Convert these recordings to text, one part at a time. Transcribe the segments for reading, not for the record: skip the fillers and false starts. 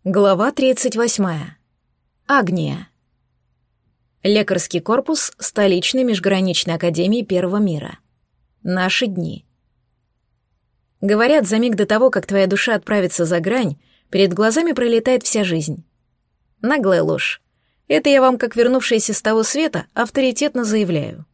Глава 38. Агния. Лекарский корпус столичной межграничной академии Первого мира. Наши дни. Говорят, за миг до того, как твоя душа отправится за грань, перед глазами пролетает вся жизнь. Наглая ложь. Это я вам, как вернувшаяся с того света, авторитетно заявляю.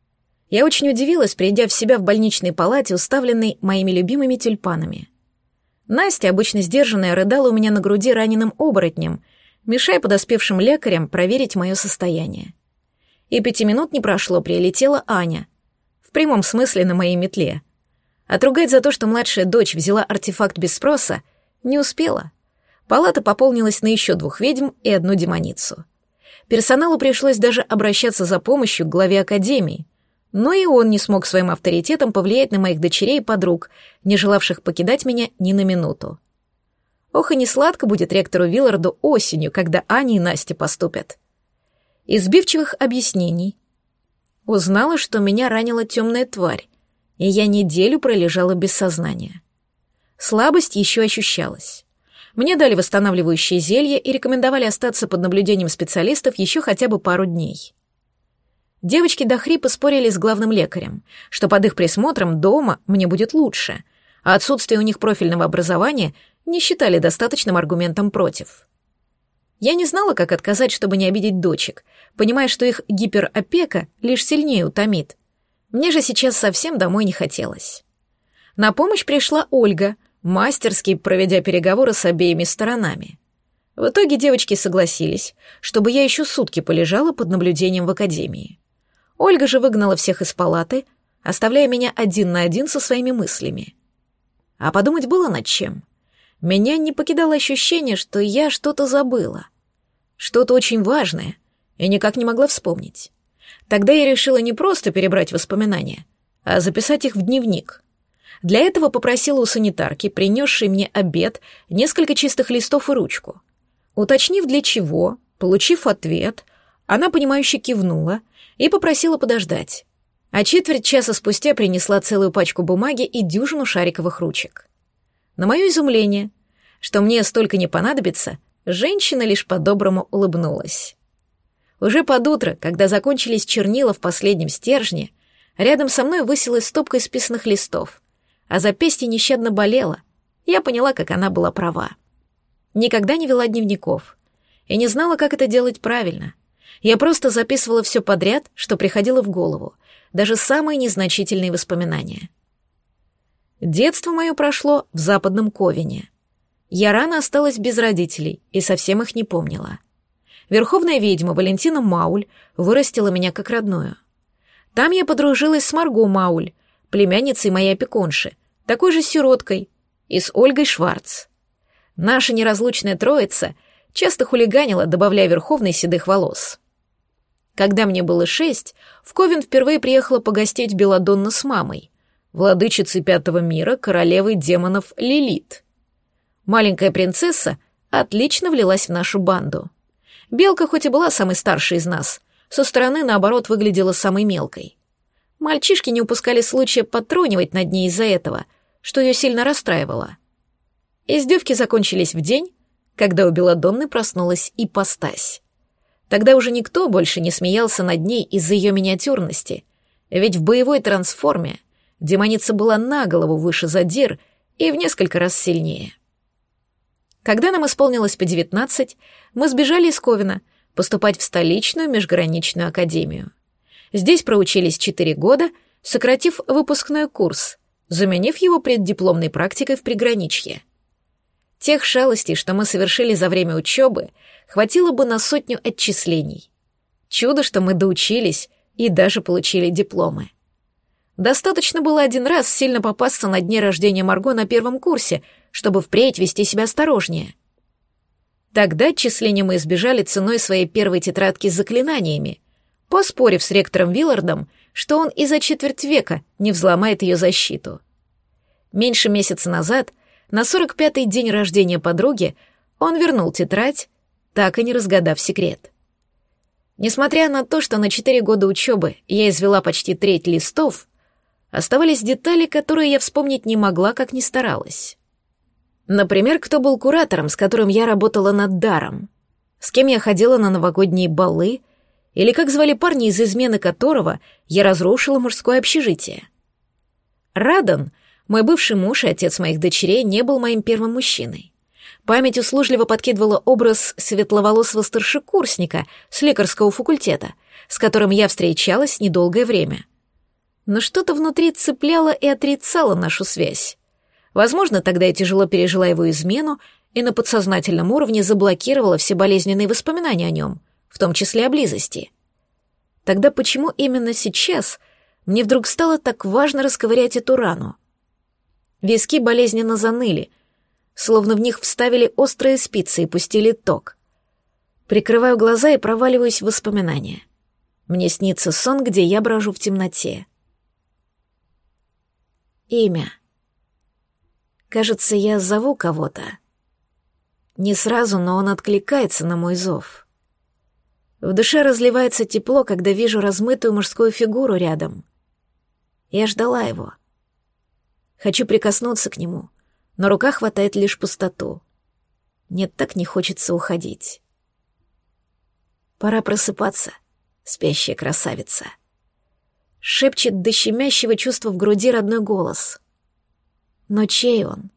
Я очень удивилась, придя в себя в больничной палате, уставленной моими любимыми тюльпанами. Настя, обычно сдержанная, рыдала у меня на груди раненым оборотнем, мешая подоспевшим лекарям проверить мое состояние. И 5 минут не прошло, прилетела Аня. В прямом смысле на моей метле. Отругать за то, что младшая дочь взяла артефакт без спроса, не успела. Палата пополнилась на еще 2 ведьм и 1 демоницу. Персоналу пришлось даже обращаться за помощью к главе академии, но и он не смог своим авторитетом повлиять на моих дочерей и подруг, не желавших покидать меня ни на минуту. Ох, и не сладко будет ректору Вилларду осенью, когда Аня и Настя поступят. Из сбивчивых объяснений узнала, что меня ранила темная тварь, и я неделю пролежала без сознания. Слабость еще ощущалась. Мне дали восстанавливающее зелье и рекомендовали остаться под наблюдением специалистов еще хотя бы пару дней. Девочки до хрипа спорили с главным лекарем, что под их присмотром дома мне будет лучше, а отсутствие у них профильного образования не считали достаточным аргументом против. Я не знала, как отказать, чтобы не обидеть дочек, понимая, что их гиперопека лишь сильнее утомит. Мне же сейчас совсем домой не хотелось. На помощь пришла Ольга, мастерски проведя переговоры с обеими сторонами. В итоге девочки согласились, чтобы я еще сутки полежала под наблюдением в академии. Ольга же выгнала всех из палаты, оставляя меня 1 на 1 со своими мыслями. А подумать было над чем. Меня не покидало ощущение, что я что-то забыла. Что-то очень важное, и никак не могла вспомнить. Тогда я решила не просто перебрать воспоминания, а записать их в дневник. Для этого попросила у санитарки, принесшей мне обед, несколько чистых листов и ручку. Уточнив для чего, получив ответ, она, понимающе кивнула и попросила подождать. А четверть часа спустя принесла целую пачку бумаги и дюжину шариковых ручек. На мое изумление, что мне столько не понадобится, женщина лишь по-доброму улыбнулась. Уже под утро, когда закончились чернила в последнем стержне, рядом со мной высилась стопка исписанных листов, а запястье нещадно болело. Я поняла, как она была права. Никогда не вела дневников и не знала, как это делать правильно. Я просто записывала все подряд, что приходило в голову, даже самые незначительные воспоминания. Детство мое прошло в Западном Ковине. Я рано осталась без родителей и совсем их не помнила. Верховная ведьма Валентина Мауль вырастила меня как родную. Там я подружилась с Марго Мауль, племянницей моей опекунши, такой же сироткой, и с Ольгой Шварц. Наша неразлучная троица часто хулиганила, добавляя Верховной седых волос. Когда мне было 6, в Ковен впервые приехала погостить Беладонна с мамой, владычицей 5-го мира, королевой демонов Лилит. Маленькая принцесса отлично влилась в нашу банду. Белка хоть и была самой старшей из нас, со стороны, наоборот, выглядела самой мелкой. Мальчишки не упускали случая подтрунивать над ней из-за этого, что ее сильно расстраивало. Издевки закончились в день, когда у Беладонны проснулась ипостась. Тогда уже никто больше не смеялся над ней из-за ее миниатюрности, ведь в боевой трансформе демоница была на голову выше задир и в несколько раз сильнее. Когда нам исполнилось по 19, мы сбежали из Ковена поступать в столичную межграничную академию. Здесь проучились 4 года, сократив выпускной курс, заменив его преддипломной практикой в приграничье. Тех шалостей, что мы совершили за время учебы, хватило бы на 100 отчислений. Чудо, что мы доучились и даже получили дипломы. Достаточно было 1 раз сильно попасться на дне рождения Марго на 1-м курсе, чтобы впредь вести себя осторожнее. Тогда отчисления мы избежали ценой своей первой тетрадки с заклинаниями, поспорив с ректором Виллардом, что он и за четверть века не взломает ее защиту. Меньше месяца назад, на 45-й день рождения подруги, он вернул тетрадь, так и не разгадав секрет. Несмотря на то, что на 4 года учебы я извела почти треть листов, оставались детали, которые я вспомнить не могла, как ни старалась. Например, кто был куратором, с которым я работала над даром, с кем я ходила на новогодние балы, или как звали парня, из измены которого я разрушила мужское общежитие. Радан, мой бывший муж и отец моих дочерей, не был моим первым мужчиной. Память услужливо подкидывала образ светловолосого старшекурсника с лекарского факультета, с которым я встречалась недолгое время. Но что-то внутри цепляло и отрицало нашу связь. Возможно, тогда я тяжело пережила его измену и на подсознательном уровне заблокировала все болезненные воспоминания о нем, в том числе о близости. Тогда почему именно сейчас мне вдруг стало так важно расковырять эту рану? Виски болезненно заныли, словно в них вставили острые спицы и пустили ток. Прикрываю глаза и проваливаюсь в воспоминания. Мне снится сон, где я брожу в темноте. Имя. Кажется, я зову кого-то. Не сразу, но он откликается на мой зов. В душе разливается тепло, когда вижу размытую мужскую фигуру рядом. Я ждала его. Хочу прикоснуться к нему, но рука хватает лишь пустоту. Нет, так не хочется уходить. Пора просыпаться, спящая красавица. Шепчет до щемящего чувства в груди родной голос. Но чей он?